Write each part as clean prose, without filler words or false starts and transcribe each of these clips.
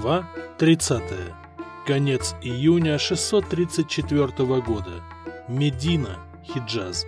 Глава 30. Конец июня 634 года. Медина, Хиджаз.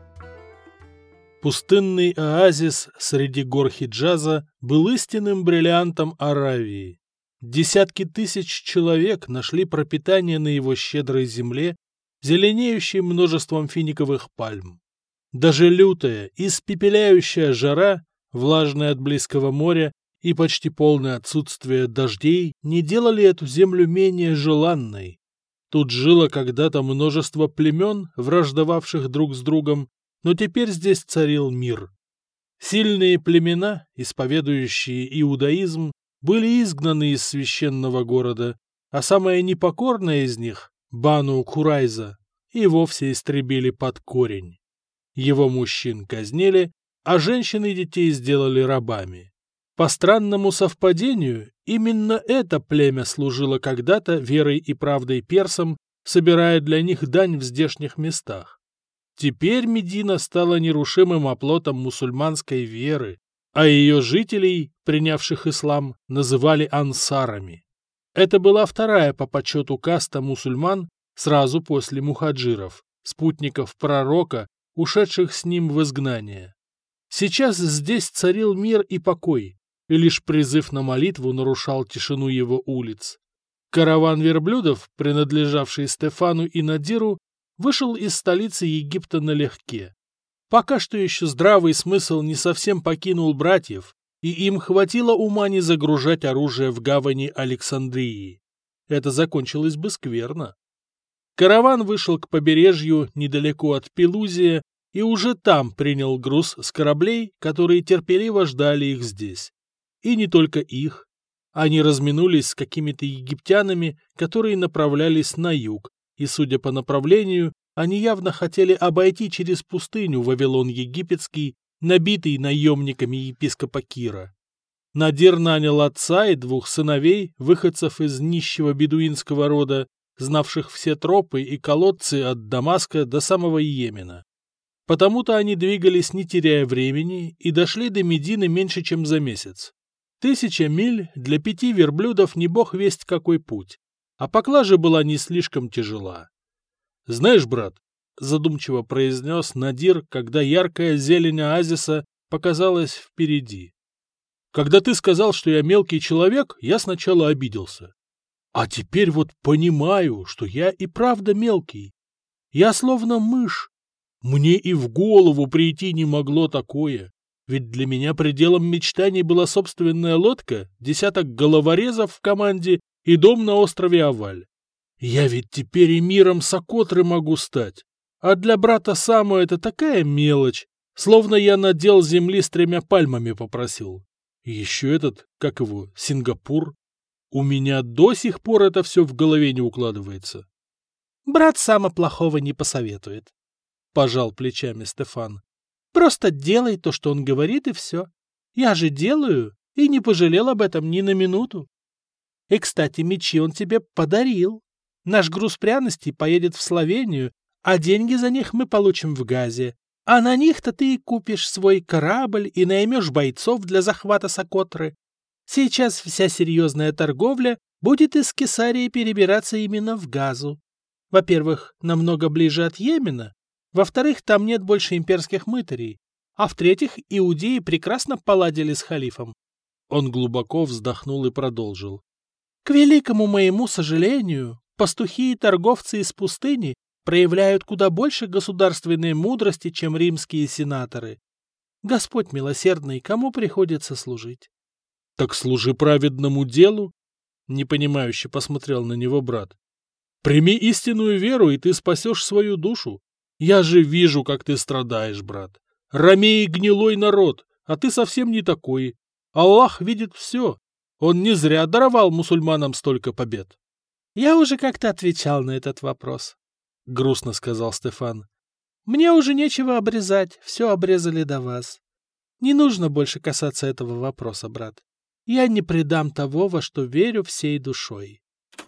Пустынный оазис среди гор Хиджаза был истинным бриллиантом Аравии. Десятки тысяч человек нашли пропитание на его щедрой земле, зеленеющей множеством финиковых пальм. Даже лютая, испепеляющая жара, влажная от близкого моря, и почти полное отсутствие дождей не делали эту землю менее желанной. Тут жило когда-то множество племен, враждовавших друг с другом, но теперь здесь царил мир. Сильные племена, исповедующие иудаизм, были изгнаны из священного города, а самая непокорная из них, Бану Курайза, и вовсе истребили под корень. Его мужчин казнили, а женщин и детей сделали рабами. По странному совпадению, именно это племя служило когда-то верой и правдой персам, собирая для них дань в здешних местах. Теперь Медина стала нерушимым оплотом мусульманской веры, а ее жителей, принявших ислам, называли ансарами. Это была вторая по почету каста мусульман сразу после мухаджиров, спутников пророка, ушедших с ним в изгнание. Сейчас здесь царил мир и покой, и лишь призыв на молитву нарушал тишину его улиц. Караван верблюдов, принадлежавший Стефану и Надиру, вышел из столицы Египта налегке. Пока что еще здравый смысл не совсем покинул братьев, и им хватило ума не загружать оружие в гавани Александрии. Это закончилось бы скверно. Караван вышел к побережью недалеко от Пелузия и уже там принял груз с кораблей, которые терпеливо ждали их здесь. И не только их. Они разминулись с какими-то египтянами, которые направлялись на юг, и, судя по направлению, они явно хотели обойти через пустыню Вавилон египетский, набитый наемниками епископа Кира. Надир нанял отца и двух сыновей, выходцев из нищего бедуинского рода, знавших все тропы и колодцы от Дамаска до самого Йемена. Потому-то они двигались, не теряя времени, и дошли до Медины меньше, чем за месяц. 1000 миль для 5 верблюдов не бог весть какой путь, а поклажа была не слишком тяжела. «Знаешь, брат», — задумчиво произнес Надир, когда яркая зелень оазиса показалась впереди. «Когда ты сказал, что я мелкий человек, я сначала обиделся. А теперь вот понимаю, что я и правда мелкий. Я словно мышь. Мне и в голову прийти не могло такое. Ведь для меня пределом мечтаний была собственная лодка, 10 головорезов в команде и дом на острове Аваль. Я ведь теперь эмиром Сокотры могу стать. А для брата Саму это такая мелочь, словно я надел земли с 3 пальмами попросил. И еще этот, как его, Сингапур. У меня до сих пор это все в голове не укладывается. Брат Сама плохого не посоветует, — пожал плечами Стефан. Просто делай то, что он говорит, и все. Я же делаю, и не пожалел об этом ни на минуту. И, кстати, мечи он тебе подарил. Наш груз пряностей поедет в Словению, а деньги за них мы получим в Газе. А на них-то ты и купишь свой корабль и наймешь бойцов для захвата Сокотры. Сейчас вся серьезная торговля будет из Кесарии перебираться именно в Газу. Во-первых, намного ближе от Йемена. Во-вторых, там нет больше имперских мытарей. А в-третьих, иудеи прекрасно поладили с халифом. Он глубоко вздохнул и продолжил. К великому моему сожалению, пастухи и торговцы из пустыни проявляют куда больше государственной мудрости, чем римские сенаторы. Господь милосердный, кому приходится служить? — Так служи праведному делу, — непонимающе посмотрел на него брат. — Прими истинную веру, и ты спасешь свою душу. Я же вижу, как ты страдаешь, брат. Ромеи гнилой народ, а ты совсем не такой. Аллах видит все. Он не зря даровал мусульманам столько побед. — Я уже как-то отвечал на этот вопрос, — грустно сказал Стефан. — Мне уже нечего обрезать, все обрезали до вас. Не нужно больше касаться этого вопроса, брат. Я не предам того, во что верю всей душой.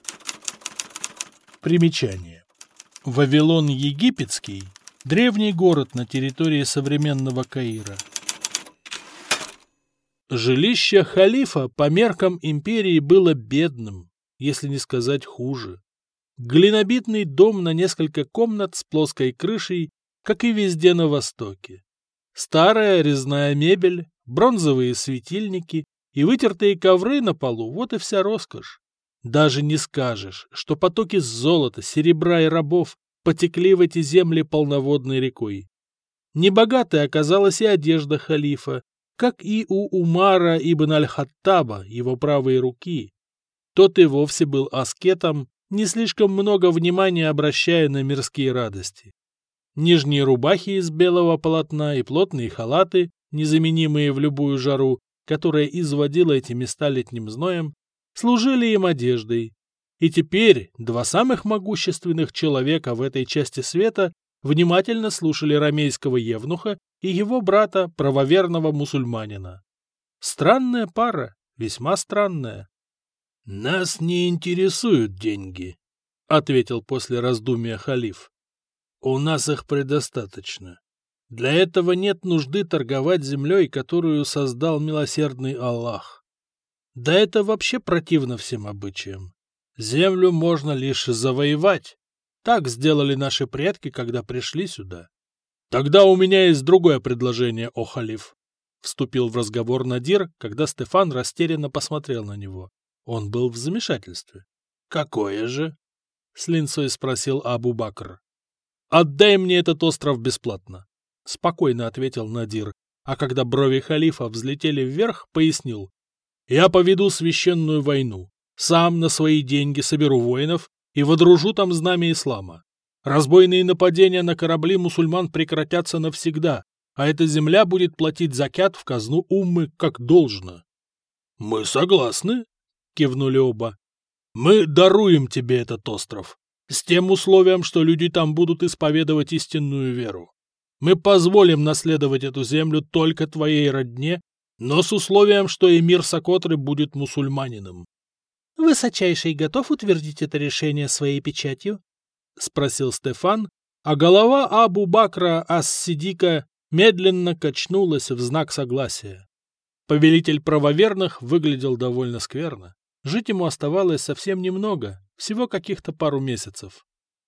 Примечание. Вавилон египетский – древний город на территории современного Каира. Жилище халифа по меркам империи было бедным, если не сказать хуже. Глинобитный дом на несколько комнат с плоской крышей, как и везде на Востоке. Старая резная мебель, бронзовые светильники и вытертые ковры на полу — вот и вся роскошь. Даже не скажешь, что потоки золота, серебра и рабов потекли в эти земли полноводной рекой. Небогатой оказалась и одежда халифа, как и у Умара ибн аль-Хаттаба, его правой руки. Тот и вовсе был аскетом, не слишком много внимания обращая на мирские радости. Нижние рубахи из белого полотна и плотные халаты, незаменимые в любую жару, которая изводила эти места летним зноем, служили им одеждой. И теперь два самых могущественных человека в этой части света внимательно слушали ромейского евнуха и его брата, правоверного мусульманина. Странная пара, весьма странная. — Нас не интересуют деньги, — ответил после раздумья халиф. — У нас их предостаточно. Для этого нет нужды торговать землей, которую создал милосердный Аллах. Да это вообще противно всем обычаям. Землю можно лишь завоевать. Так сделали наши предки, когда пришли сюда. — Тогда у меня есть другое предложение, о халиф. Вступил в разговор Надир, когда Стефан растерянно посмотрел на него. Он был в замешательстве. — Какое же? — с линцой спросил Абу-Бакр. — Отдай мне этот остров бесплатно, — спокойно ответил Надир, а когда брови халифа взлетели вверх, пояснил. — Я поведу священную войну, сам на свои деньги соберу воинов и водружу там знамя ислама. Разбойные нападения на корабли мусульман прекратятся навсегда, а эта земля будет платить закят в казну уммы как должно. — Мы согласны, — кивнули оба. — Мы даруем тебе этот остров, с тем условием, что люди там будут исповедовать истинную веру. Мы позволим наследовать эту землю только твоей родне, но с условием, что эмир Сокотры будет мусульманином. — Высочайший готов утвердить это решение своей печатью? — спросил Стефан, а голова Абу-Бакра ас-Сидика медленно качнулась в знак согласия. Повелитель правоверных выглядел довольно скверно. Жить ему оставалось совсем немного, всего каких-то пару месяцев.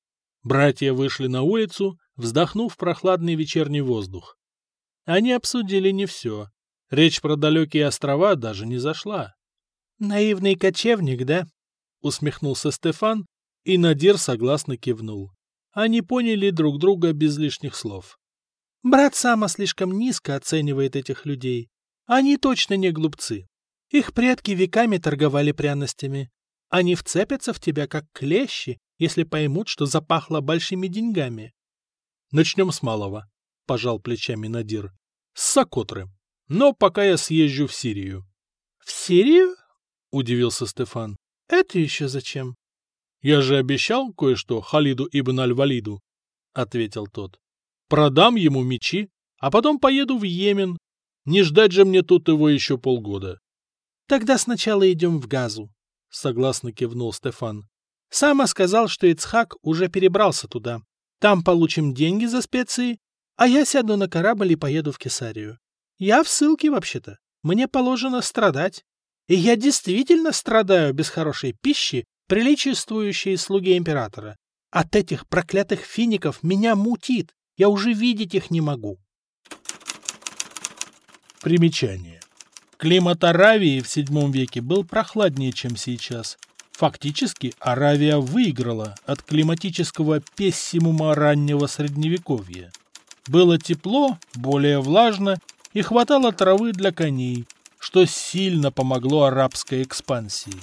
Братья вышли на улицу, вздохнув прохладный вечерний воздух. Они обсудили не все. Речь про далекие острова даже не зашла. — Наивный кочевник, да? — усмехнулся Стефан, и Надир согласно кивнул. Они поняли друг друга без лишних слов. — Брат Сама слишком низко оценивает этих людей. Они точно не глупцы. Их предки веками торговали пряностями. Они вцепятся в тебя, как клещи, если поймут, что запахло большими деньгами. — Начнем с малого, — пожал плечами Надир. — С Сокотры. Но пока я съезжу в Сирию. — В Сирию? — удивился Стефан. — Это еще зачем? — Я же обещал кое-что Халиду ибн аль-Валиду, — ответил тот. — Продам ему мечи, а потом поеду в Йемен. Не ждать же мне тут его еще полгода. — Тогда сначала идем в Газу, — согласно кивнул Стефан. — Сама сказал, что Ицхак уже перебрался туда. Там получим деньги за специи, а я сяду на корабль и поеду в Кесарию. Я в ссылке вообще-то. Мне положено страдать. И я действительно страдаю без хорошей пищи, приличествующей слуге императора. От этих проклятых фиников меня мутит. Я уже видеть их не могу. Примечание. Климат Аравии в VII веке был прохладнее, чем сейчас. Фактически Аравия выиграла от климатического пессимума раннего Средневековья. Было тепло, более влажно и хватало травы для коней, что сильно помогло арабской экспансии.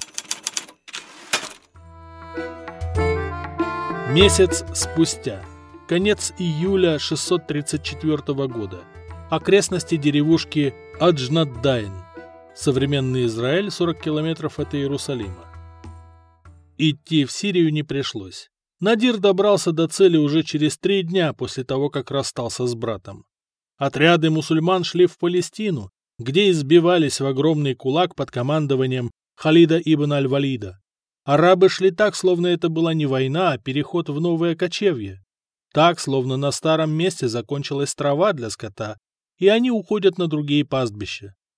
Месяц спустя. Конец июля 634 года. Окрестности деревушки Аджнаддайн. Современный Израиль, 40 километров от Иерусалима. Идти в Сирию не пришлось. Надир добрался до цели уже через 3 дня после того, как расстался с братом. Отряды мусульман шли в Палестину, где избивались в огромный кулак под командованием Халида ибн аль-Валида. Арабы шли так, словно это была не война, а переход в новое кочевье. Так, словно на старом месте закончилась трава для скота, и они уходят на другие пастбища.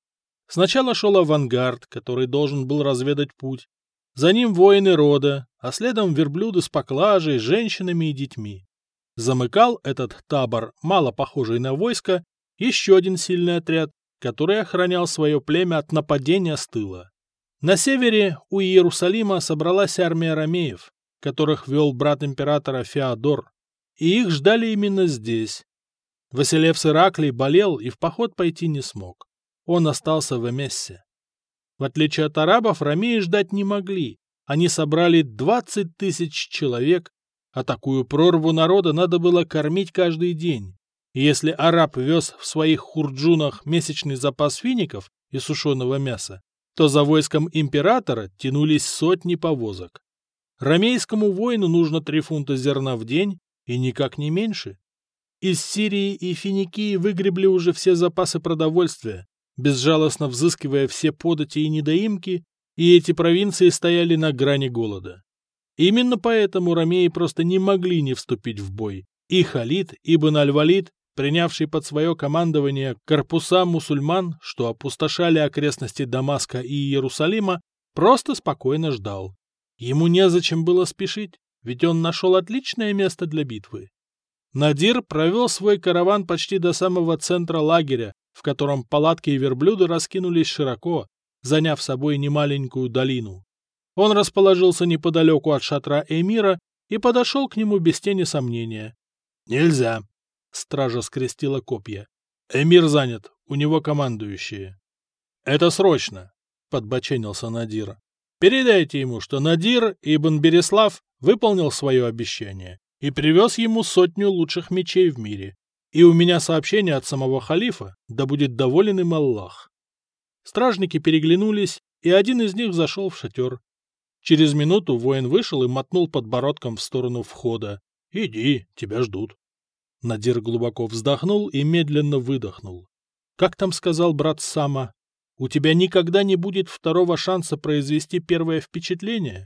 Сначала шел авангард, который должен был разведать путь. За ним воины рода, а следом верблюды с поклажей, женщинами и детьми. Замыкал этот табор, мало похожий на войско, еще один сильный отряд, который охранял свое племя от нападения с тыла. На севере у Иерусалима собралась армия ромеев, которых вел брат императора Феодор, и их ждали именно здесь. Василевс Ираклий болел и в поход пойти не смог. Он остался в Эмессе. В отличие от арабов, ромеи ждать не могли. Они собрали 20 тысяч человек, а такую прорву народа надо было кормить каждый день. И если араб вез в своих хурджунах месячный запас фиников и сушеного мяса, то за войском императора тянулись сотни повозок. Ромейскому воину нужно 3 фунта зерна в день и никак не меньше. Из Сирии и Финикии выгребли уже все запасы продовольствия, безжалостно взыскивая все подати и недоимки, и эти провинции стояли на грани голода. Именно поэтому ромеи просто не могли не вступить в бой, и Халид ибн аль-Валид, принявший под свое командование корпуса мусульман, что опустошали окрестности Дамаска и Иерусалима, просто спокойно ждал. Ему незачем было спешить, ведь он нашел отличное место для битвы. Надир провел свой караван почти до самого центра лагеря, в котором палатки и верблюды раскинулись широко, заняв собой немаленькую долину. Он расположился неподалеку от шатра эмира и подошел к нему без тени сомнения. «Нельзя!» — стража скрестила копья. «Эмир занят, у него командующие». «Это срочно!» — подбоченился Надир. «Передайте ему, что Надир ибн Берислав выполнил свое обещание и привез ему 100 лучших мечей в мире. И у меня сообщение от самого халифа, да будет доволен им Аллах». Стражники переглянулись, и один из них зашел в шатер. Через минуту воин вышел и мотнул подбородком в сторону входа. «Иди, тебя ждут». Надир глубоко вздохнул и медленно выдохнул. «Как там сказал брат Сама, у тебя никогда не будет второго шанса произвести первое впечатление?»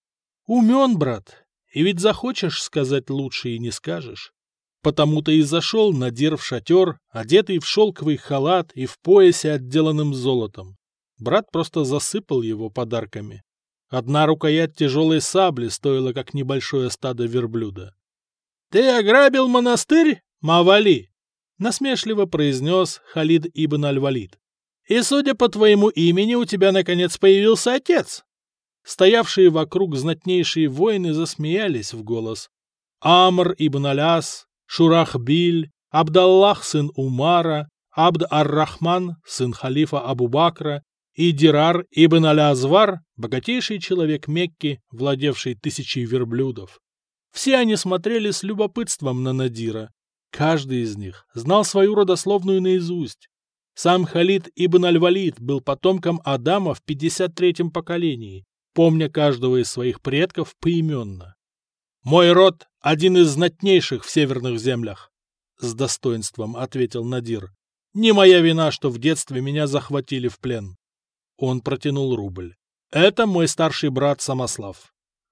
«Умен, брат, и ведь захочешь сказать лучше и не скажешь». Потому-то и зашел Надир в шатер, одетый в шелковый халат и в поясе, отделанным золотом. Брат просто засыпал его подарками. Одна рукоять тяжелой сабли стоила, как небольшое стадо верблюда. «Ты ограбил монастырь, Мавали?» — насмешливо произнес Халид ибн аль-Валид. «И, судя по твоему имени, у тебя, наконец, появился отец». Стоявшие вокруг знатнейшие воины засмеялись в голос. Амр ибн Аляс, Шурахбиль, Абдаллах сын Умара, Абд-ар-Рахман сын халифа Абу-Бакра и Дирар ибн Аль-Азвар, богатейший человек Мекки, владевший 1000 верблюдов. Все они смотрели с любопытством на Надира. Каждый из них знал свою родословную наизусть. Сам Халид ибн аль-Валид был потомком Адама в 53-м поколении, помня каждого из своих предков поименно. «Мой род — один из знатнейших в северных землях», — с достоинством ответил Надир. «Не моя вина, что в детстве меня захватили в плен». Он протянул рубль. «Это мой старший брат Самослав».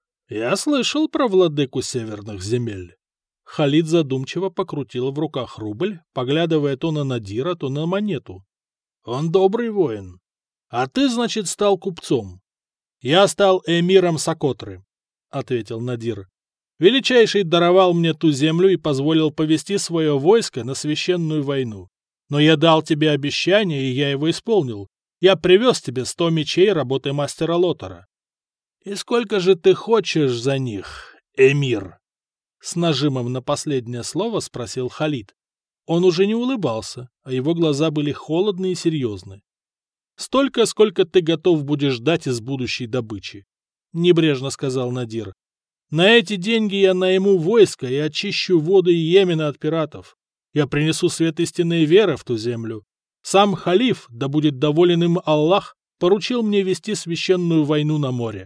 «Я слышал про владыку северных земель». Халид задумчиво покрутил в руках рубль, поглядывая то на Надира, то на монету. «Он добрый воин. А ты, значит, стал купцом». «Я стал эмиром Сокотры», — ответил Надир. «Величайший даровал мне ту землю и позволил повести свое войско на священную войну. Но я дал тебе обещание, и я его исполнил. Я привез тебе 100 мечей работы мастера Лотара». «И сколько же ты хочешь за них, эмир?» С нажимом на последнее слово спросил Халид. Он уже не улыбался, а его глаза были холодны и серьезны. «Столько, сколько ты готов будешь дать из будущей добычи», — небрежно сказал Надир. «На эти деньги я найму войско и очищу воды Йемена от пиратов. Я принесу свет истинной веры в ту землю. Сам халиф, да будет доволен им Аллах, поручил мне вести священную войну на море.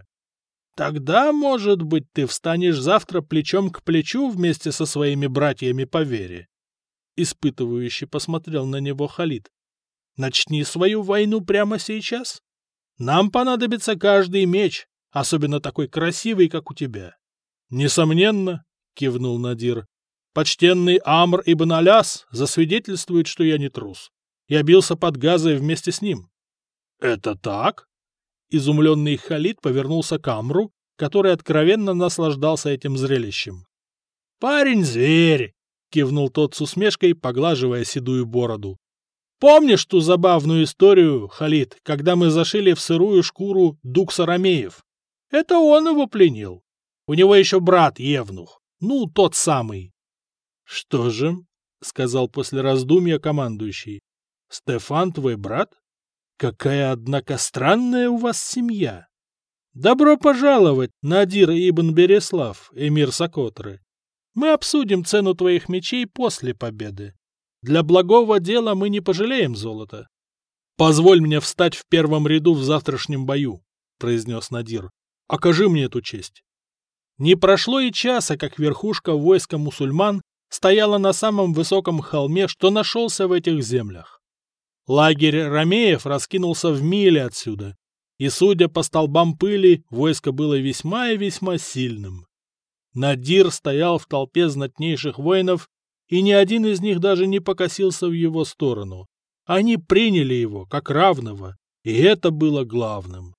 Тогда, может быть, ты встанешь завтра плечом к плечу вместе со своими братьями по вере». Испытывающе посмотрел на него Халид. «Начни свою войну прямо сейчас. Нам понадобится каждый меч, особенно такой красивый, как у тебя». «Несомненно», — кивнул Надир. «Почтенный Амр ибн Аляс засвидетельствует, что я не трус. Я бился под Газой вместе с ним». Это так? Изумленный Халид повернулся к Амру, который откровенно наслаждался этим зрелищем. «Парень-зверь!» — кивнул тот с усмешкой, поглаживая седую бороду. «Помнишь ту забавную историю, Халид, когда мы зашили в сырую шкуру Дукса Ромеев? Это он его пленил. У него еще брат Евнух. Ну, тот самый». «Что же?» — сказал после раздумья командующий. «Стефан твой брат? Какая, однако, странная у вас семья! Добро пожаловать, Надир ибн Береслав, эмир Сокотры. Мы обсудим цену твоих мечей после победы. Для благого дела мы не пожалеем золота. Позволь мне встать в первом ряду в завтрашнем бою, произнес Надир. Окажи мне эту честь. Не прошло и часа, как верхушка войска мусульман стояла на самом высоком холме, что нашелся в этих землях. Лагерь ромеев раскинулся в миле отсюда, и, судя по столбам пыли, войско было весьма и весьма сильным. Надир стоял в толпе знатнейших воинов, и ни один из них даже не покосился в его сторону. Они приняли его как равного, и это было главным.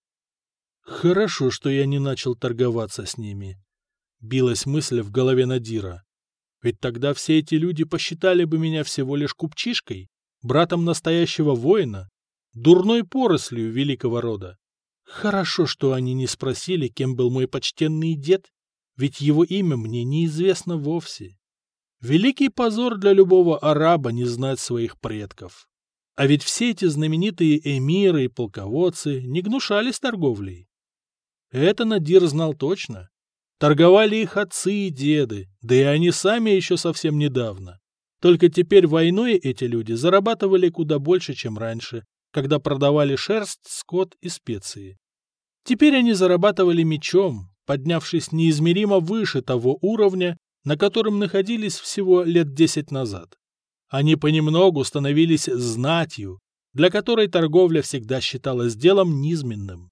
«Хорошо, что я не начал торговаться с ними», — билась мысль в голове Надира. «Ведь тогда все эти люди посчитали бы меня всего лишь купчишкой, братом настоящего воина, дурной порослью великого рода. Хорошо, что они не спросили, кем был мой почтенный дед, ведь его имя мне неизвестно вовсе. Великий позор для любого араба не знать своих предков. А ведь все эти знаменитые эмиры и полководцы не гнушались торговлей. Это Надир знал точно. Торговали их отцы и деды, да и они сами еще совсем недавно. Только теперь войной эти люди зарабатывали куда больше, чем раньше, когда продавали шерсть, скот и специи. Теперь они зарабатывали мечом, поднявшись неизмеримо выше того уровня, на котором находились всего лет 10 назад. Они понемногу становились знатью, для которой торговля всегда считалась делом низменным.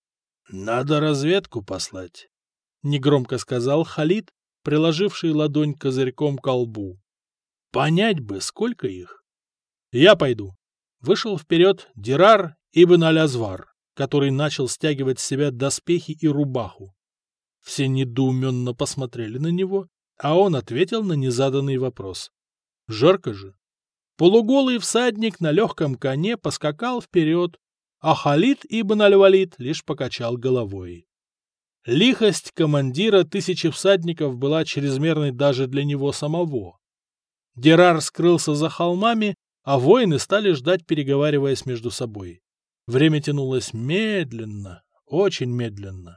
«Надо разведку послать», — негромко сказал Халид, приложивший ладонь козырьком к колбу. «Понять бы, сколько их». «Я пойду». Вышел вперед Дирар ибн Аль-Азвар, который начал стягивать с себя доспехи и рубаху. Все недоуменно посмотрели на него, а он ответил на незаданный вопрос. Жарко же. Полуголый всадник на легком коне поскакал вперед, а Халид ибн Аль-Валид лишь покачал головой. Лихость командира 1000 всадников была чрезмерной даже для него самого. Дирар скрылся за холмами, а воины стали ждать, переговариваясь между собой. Время тянулось медленно, очень медленно.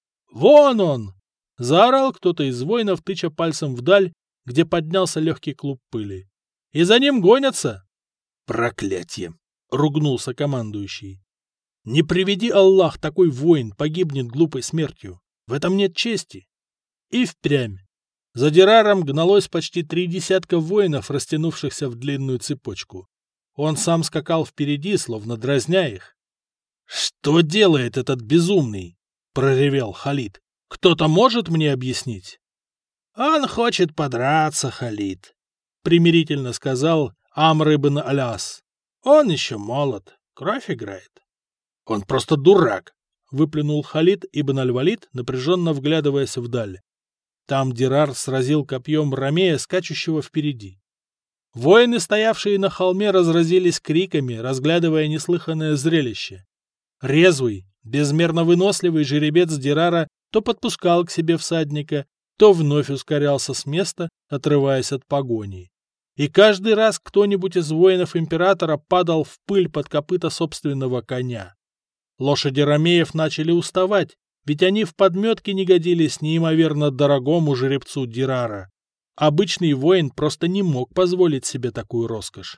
«Вон он!» — заорал кто-то из воинов, тыча пальцем вдаль, где поднялся легкий клуб пыли. «И за ним гонятся!» «Проклятье!» — ругнулся командующий. «Не приведи Аллах, такой воин погибнет глупой смертью. В этом нет чести». И впрямь. За Дираром гналось почти 3 десятка воинов, растянувшихся в длинную цепочку. Он сам скакал впереди, словно дразня их. «Что делает этот безумный?» — проревел Халид. «Кто-то может мне объяснить?» «Он хочет подраться, Халид», — примирительно сказал Амр ибн Аляс. «Он еще молод, кровь играет». «Он просто дурак», — выплюнул Халид ибн Аль-Валид, напряженно вглядываясь вдаль. Там Дирар сразил копьем ромея, скачущего впереди. Воины, стоявшие на холме, разразились криками, разглядывая неслыханное зрелище. Резвый, безмерно выносливый жеребец Дирара то подпускал к себе всадника, то вновь ускорялся с места, отрываясь от погони. И каждый раз кто-нибудь из воинов императора падал в пыль под копыта собственного коня. Лошади ромеев начали уставать, ведь они в подметке не годились неимоверно дорогому жеребцу Дирара. Обычный воин просто не мог позволить себе такую роскошь.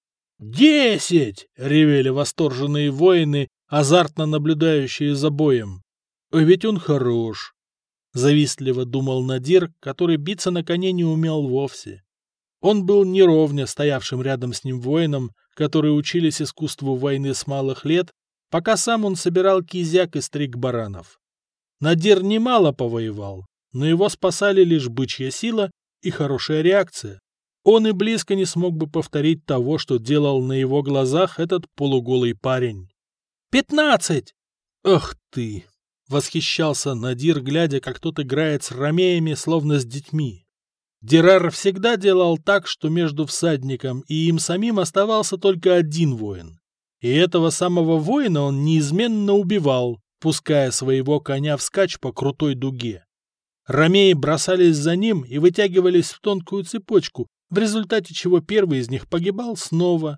«10!» — ревели восторженные воины, азартно наблюдающие за боем. «Ведь он хорош!» — завистливо думал Надир, который биться на коне не умел вовсе. Он был неровня стоявшим рядом с ним воинам, которые учились искусству войны с малых лет, пока сам он собирал кизяк и стриг баранов. Надир немало повоевал, но его спасали лишь бычья сила и хорошая реакция. Он и близко не смог бы повторить того, что делал на его глазах этот полуголый парень. 15! Ах ты! Восхищался Надир, глядя, как тот играет с ромеями, словно с детьми. Дирар всегда делал так, что между всадником и им самим оставался только один воин. И этого самого воина он неизменно убивал, пуская своего коня вскачь по крутой дуге. Ромеи бросались за ним и вытягивались в тонкую цепочку, в результате чего первый из них погибал снова.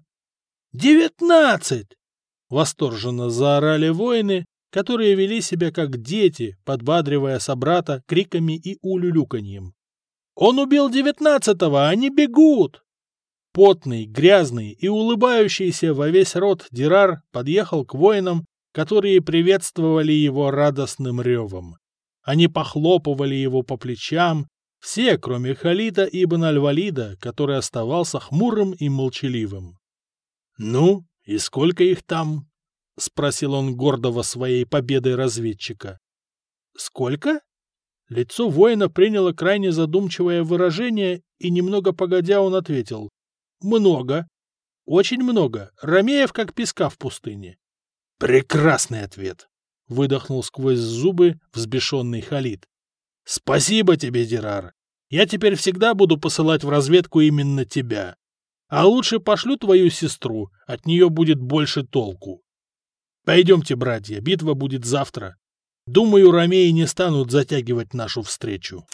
19! Восторженно заорали воины, которые вели себя как дети, подбадривая собрата криками и улюлюканьем. Он убил 19-го, они бегут! Потный, грязный и улыбающийся во весь рот Дирар подъехал к воинам, которые приветствовали его радостным ревом. Они похлопывали его по плечам, все, кроме Халида ибн Аль-Валида, который оставался хмурым и молчаливым. «Ну, и сколько их там?» — спросил он гордого своей победой разведчика. «Сколько?» Лицо воина приняло крайне задумчивое выражение, и немного погодя он ответил. «Много. Очень много. Ромеев, как песка в пустыне». «Прекрасный ответ!» — выдохнул сквозь зубы взбешенный Халид. «Спасибо тебе, Дирар. Я теперь всегда буду посылать в разведку именно тебя. А лучше пошлю твою сестру, от нее будет больше толку. Пойдемте, братья, битва будет завтра. Думаю, ромеи не станут затягивать нашу встречу».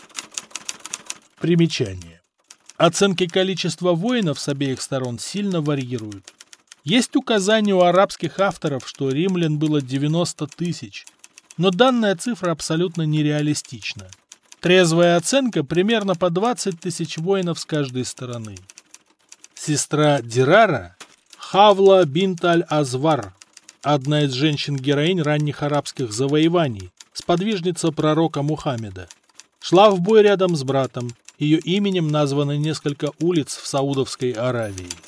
Примечание. Оценки количества воинов с обеих сторон сильно варьируют. Есть указания у арабских авторов, что римлян было 90 тысяч, но данная цифра абсолютно нереалистична. Трезвая оценка примерно по 20 тысяч воинов с каждой стороны. Сестра Дирара – Хавла бинт аль-Азвар, одна из женщин-героинь ранних арабских завоеваний, сподвижница пророка Мухаммеда. Шла в бой рядом с братом, ее именем названы несколько улиц в Саудовской Аравии.